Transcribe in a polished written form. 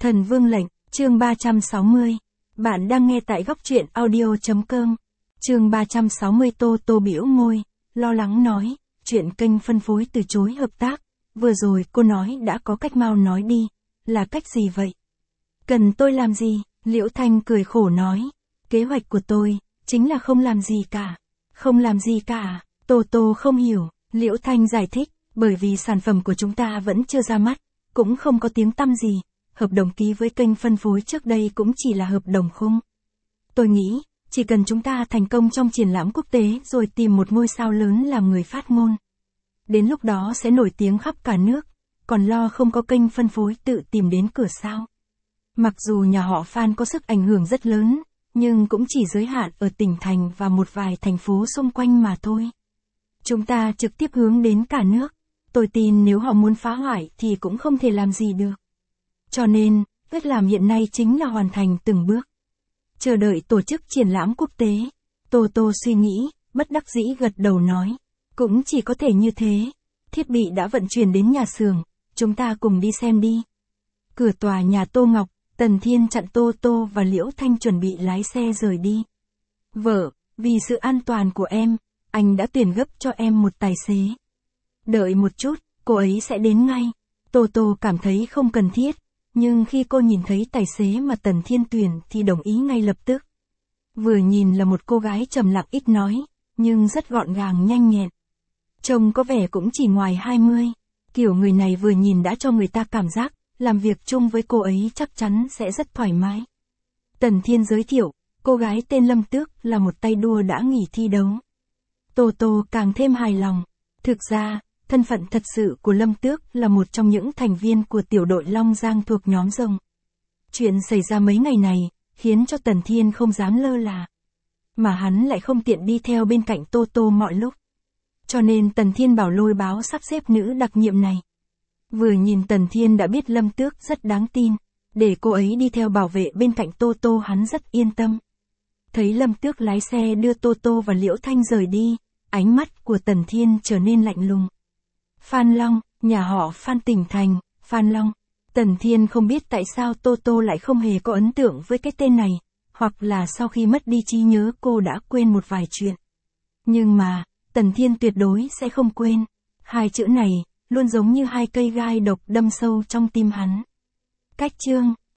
Thần Vương lệnh, chương 360. Bạn đang nghe tại góc truyện audio.com. Chương 360. Tô Tô bĩu môi, lo lắng nói, chuyện kênh phân phối từ chối hợp tác. Vừa rồi cô nói đã có cách, mau nói đi, là cách gì vậy? Cần tôi làm gì? Liễu Thanh cười khổ nói, kế hoạch của tôi, chính là không làm gì cả. Không làm gì cả, Tô Tô không hiểu, Liễu Thanh giải thích, bởi vì sản phẩm của chúng ta vẫn chưa ra mắt, cũng không có tiếng tăm gì. Hợp đồng ký với kênh phân phối trước đây cũng chỉ là hợp đồng khung. Tôi nghĩ, chỉ cần chúng ta thành công trong triển lãm quốc tế rồi tìm một ngôi sao lớn làm người phát ngôn. Đến lúc đó sẽ nổi tiếng khắp cả nước, còn lo không có kênh phân phối tự tìm đến cửa sao. Mặc dù nhà họ Phan có sức ảnh hưởng rất lớn, nhưng cũng chỉ giới hạn ở tỉnh thành và một vài thành phố xung quanh mà thôi. Chúng ta trực tiếp hướng đến cả nước. Tôi tin nếu họ muốn phá hoại thì cũng không thể làm gì được. Cho nên, cách làm hiện nay chính là hoàn thành từng bước. Chờ đợi tổ chức triển lãm quốc tế. Tô Tô suy nghĩ, bất đắc dĩ gật đầu nói. Cũng chỉ có thể như thế. Thiết bị đã vận chuyển đến nhà xưởng, chúng ta cùng đi xem đi. Cửa tòa nhà Tô Ngọc, Tần Thiên chặn Tô Tô và Liễu Thanh chuẩn bị lái xe rời đi. Vợ, vì sự an toàn của em, anh đã tuyển gấp cho em một tài xế. Đợi một chút, cô ấy sẽ đến ngay. Tô Tô cảm thấy không cần thiết. Nhưng khi cô nhìn thấy tài xế mà Tần Thiên tuyển thì đồng ý ngay lập tức. Vừa nhìn là một cô gái trầm lặng ít nói, nhưng rất gọn gàng nhanh nhẹn. Trông có vẻ cũng chỉ ngoài 20. Kiểu người này vừa nhìn đã cho người ta cảm giác, làm việc chung với cô ấy chắc chắn sẽ rất thoải mái. Tần Thiên giới thiệu, cô gái tên Lâm Tước là một tay đua đã nghỉ thi đấu. Tô Tô càng thêm hài lòng. Thực ra, thân phận thật sự của Lâm Tước là một trong những thành viên của tiểu đội Long Giang thuộc nhóm rồng. Chuyện xảy ra mấy ngày này, khiến cho Tần Thiên không dám lơ là. Mà hắn lại không tiện đi theo bên cạnh Tô Tô mọi lúc. Cho nên Tần Thiên bảo Lôi Báo sắp xếp nữ đặc nhiệm này. Vừa nhìn Tần Thiên đã biết Lâm Tước rất đáng tin, để cô ấy đi theo bảo vệ bên cạnh Tô Tô hắn rất yên tâm. Thấy Lâm Tước lái xe đưa Tô Tô và Liễu Thanh rời đi, ánh mắt của Tần Thiên trở nên lạnh lùng. Phan Long, nhà họ Phan tỉnh thành, Phan Long. Tần Thiên không biết tại sao Tô Tô lại không hề có ấn tượng với cái tên này, hoặc là sau khi mất đi trí nhớ cô đã quên một vài chuyện. Nhưng mà, Tần Thiên tuyệt đối sẽ không quên. Hai chữ này, luôn giống như hai cây gai độc đâm sâu trong tim hắn. Cách chương